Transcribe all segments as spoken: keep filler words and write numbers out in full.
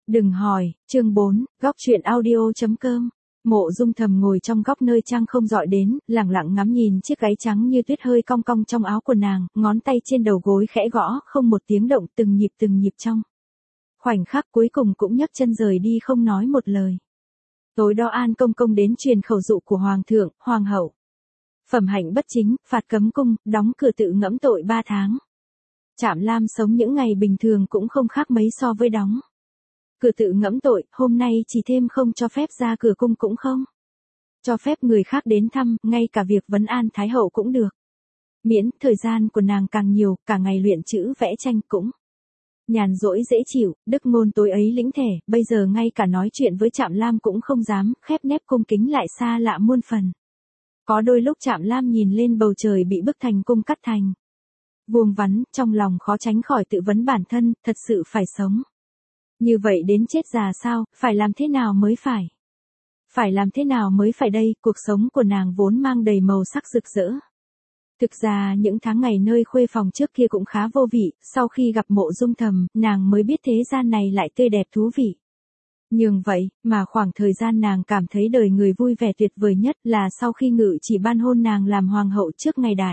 Đừng hỏi, chương bốn, góc chuyện audio.com. Mộ Dung Thầm ngồi trong góc nơi trăng không dọi đến, lẳng lặng ngắm nhìn chiếc gáy trắng như tuyết hơi cong cong trong áo của nàng, ngón tay trên đầu gối khẽ gõ, không một tiếng động, từng nhịp từng nhịp trong. Khoảnh khắc cuối cùng cũng nhấc chân rời đi không nói một lời. Tối đó An Công Công đến truyền khẩu dụ của Hoàng thượng, Hoàng hậu. Phẩm hạnh bất chính, phạt cấm cung, đóng cửa tự ngẫm tội ba tháng. Trạm Lam sống những ngày bình thường cũng không khác mấy so với đóng cửa tự ngẫm tội, hôm nay chỉ thêm không cho phép ra cửa cung cũng không cho phép người khác đến thăm, ngay cả việc vấn an Thái hậu cũng được. Miễn thời gian của nàng càng nhiều, cả ngày luyện chữ vẽ tranh cũng nhàn rỗi dễ chịu, đức ngôn tối ấy lĩnh thể, bây giờ ngay cả nói chuyện với Trạm Lam cũng không dám, khép nép cung kính lại xa lạ muôn phần. Có đôi lúc Trạm Lam nhìn lên bầu trời bị bức thành cung cắt thành vuông vắn, trong lòng khó tránh khỏi tự vấn bản thân, thật sự phải sống như vậy đến chết già sao, phải làm thế nào mới phải? Phải làm thế nào mới phải đây, cuộc sống của nàng vốn mang đầy màu sắc rực rỡ. Thực ra những tháng ngày nơi khuê phòng trước kia cũng khá vô vị, sau khi gặp Mộ Dung Thầm, nàng mới biết thế gian này lại tươi đẹp thú vị. Nhưng vậy, mà khoảng thời gian nàng cảm thấy đời người vui vẻ tuyệt vời nhất là sau khi Ngự Chỉ ban hôn nàng làm hoàng hậu trước ngày đại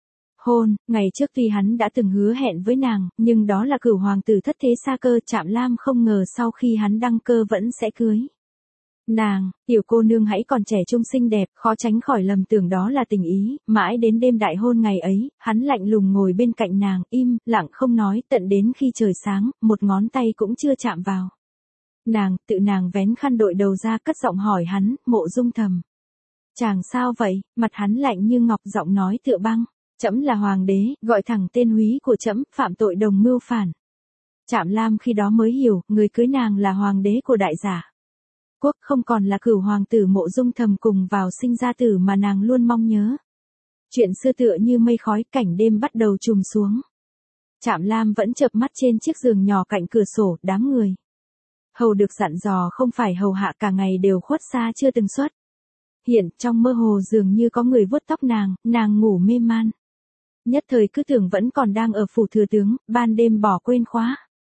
hôn. Ngày trước tuy hắn đã từng hứa hẹn với nàng, nhưng đó là cửu hoàng tử thất thế xa cơ, Trạm Lam không ngờ sau khi hắn đăng cơ vẫn sẽ cưới nàng. Tiểu cô nương hãy còn trẻ trung xinh đẹp, khó tránh khỏi lầm tưởng đó là tình ý, mãi đến đêm đại hôn ngày ấy, hắn lạnh lùng ngồi bên cạnh nàng, im lặng không nói, tận đến khi trời sáng, một ngón tay cũng chưa chạm vào nàng, tự nàng vén khăn đội đầu ra, cất giọng hỏi hắn, Mộ Dung Thầm. Chàng sao vậy? Mặt hắn lạnh như ngọc, giọng nói tựa băng. Trẫm là hoàng đế, gọi thẳng tên húy của trẫm, phạm tội đồng mưu phản. Trạm Lam khi đó mới hiểu, người cưới nàng là hoàng đế của đại giả quốc, không còn là cửu hoàng tử Mộ Dung Thầm cùng vào sinh ra tử mà nàng luôn mong nhớ. Chuyện xưa tựa như mây khói, cảnh đêm bắt đầu trùm xuống. Trạm Lam vẫn chợp mắt trên chiếc giường nhỏ cạnh cửa sổ, đám người hầu được dặn dò không phải hầu hạ cả ngày đều khuất xa chưa từng xuất hiện, trong mơ hồ dường như có người vuốt tóc nàng, nàng ngủ mê man. Nhất thời cứ tưởng vẫn còn đang ở phủ thừa tướng, ban đêm bỏ quên khóa.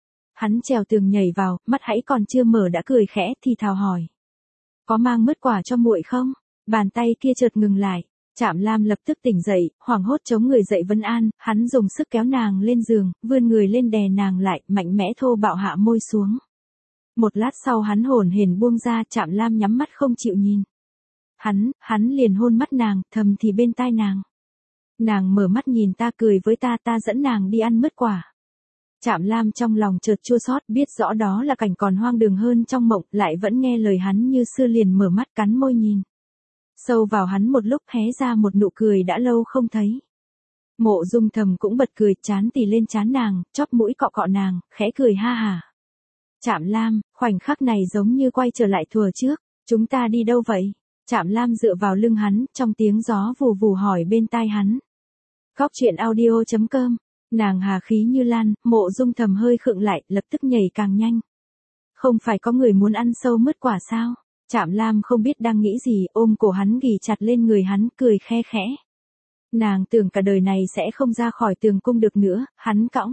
Hắn trèo tường nhảy vào, mắt hãy còn chưa mở đã cười khẽ thì thào hỏi. Có mang mứt quả cho muội không? Bàn tay kia chợt ngừng lại. Trạm Lam lập tức tỉnh dậy, hoảng hốt chống người dậy vấn an, hắn dùng sức kéo nàng lên giường, vươn người lên đè nàng lại, mạnh mẽ thô bạo hạ môi xuống. Một lát sau hắn hổn hển buông ra, Trạm Lam nhắm mắt không chịu nhìn. Hắn, hắn liền hôn mắt nàng, thầm thì bên tai nàng. Nàng mở mắt nhìn ta, cười với ta, ta dẫn nàng đi ăn mứt quả. Trạm Lam trong lòng chợt chua xót, biết rõ đó là cảnh còn hoang đường hơn trong mộng, lại vẫn nghe lời hắn như xưa, liền mở mắt cắn môi nhìn sâu vào hắn một lúc, hé ra một nụ cười đã lâu không thấy. Mộ Dung Thầm cũng bật cười, chán tì lên trán nàng, chóp mũi cọ cọ nàng, khẽ cười ha hả. Trạm Lam, khoảnh khắc này giống như quay trở lại thuở trước, chúng ta đi đâu vậy? Trạm Lam dựa vào lưng hắn, trong tiếng gió vù vù hỏi bên tai hắn. Góc chuyện audio.com. Nàng hà khí như lan, Mộ Dung Thầm hơi khựng lại, lập tức nhảy càng nhanh. Không phải có người muốn ăn sâu mứt quả sao? Trạm Lam không biết đang nghĩ gì, ôm cổ hắn ghì chặt lên người hắn, cười khe khẽ. Nàng tưởng cả đời này sẽ không ra khỏi tường cung được nữa, hắn cõng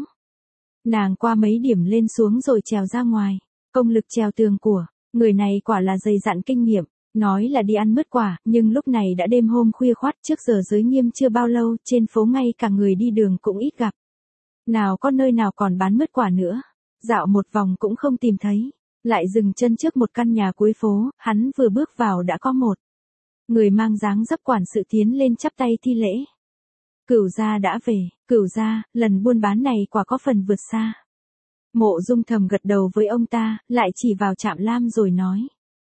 nàng qua mấy điểm lên xuống rồi trèo ra ngoài. Công lực trèo tường của người này quả là dày dặn kinh nghiệm. Nói là đi ăn mứt quả, nhưng lúc này đã đêm hôm khuya khoắt, trước giờ giới nghiêm chưa bao lâu, trên phố ngay cả người đi đường cũng ít gặp. Nào có nơi nào còn bán mứt quả nữa. Dạo một vòng cũng không tìm thấy. Lại dừng chân trước một căn nhà cuối phố, hắn vừa bước vào đã có một người mang dáng dấp quản sự tiến lên chắp tay thi lễ. Cửu gia đã về, Cửu gia, lần buôn bán này quả có phần vượt xa. Mộ Dung Thầm gật đầu với ông ta, lại chỉ vào Trạm Lam rồi nói.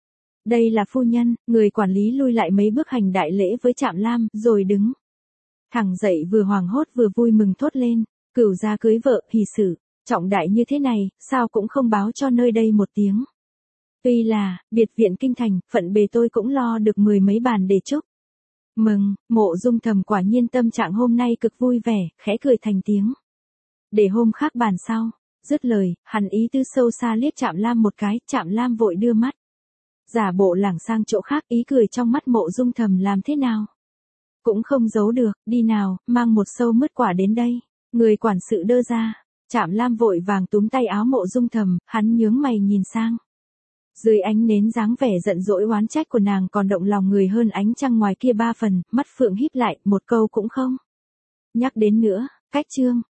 Đây là phu nhân. Người quản lý lui lại mấy bước hành đại lễ với Trạm Lam, rồi đứng thẳng dậy, vừa hoảng hốt vừa vui mừng thốt lên. Cửu gia cưới vợ, hỷ sự trọng đại như thế này, sao cũng không báo cho nơi đây một tiếng. Tuy là biệt viện kinh thành, phận bề tôi cũng lo được mười mấy bàn để chúc mừng. Mộ Dung Thầm quả nhiên tâm trạng hôm nay cực vui vẻ, khẽ cười thành tiếng. Để hôm khác bàn sau. Dứt lời, hắn ý tứ sâu xa liếc Trạm Lam một cái, Trạm Lam vội đưa mắt giả bộ lảng sang chỗ khác, ý cười trong mắt Mộ Dung Thầm làm thế nào cũng không giấu được. Đi nào, mang một sâu mứt quả đến đây. Người quản sự đưa ra. Trạm Lam vội vàng túm tay áo Mộ Dung Thầm, hắn nhướng mày nhìn sang. Dưới ánh nến dáng vẻ giận dỗi oán trách của nàng còn động lòng người hơn ánh trăng ngoài kia ba phần, mắt phượng híp lại, một câu cũng không nhắc đến nữa, cách chương.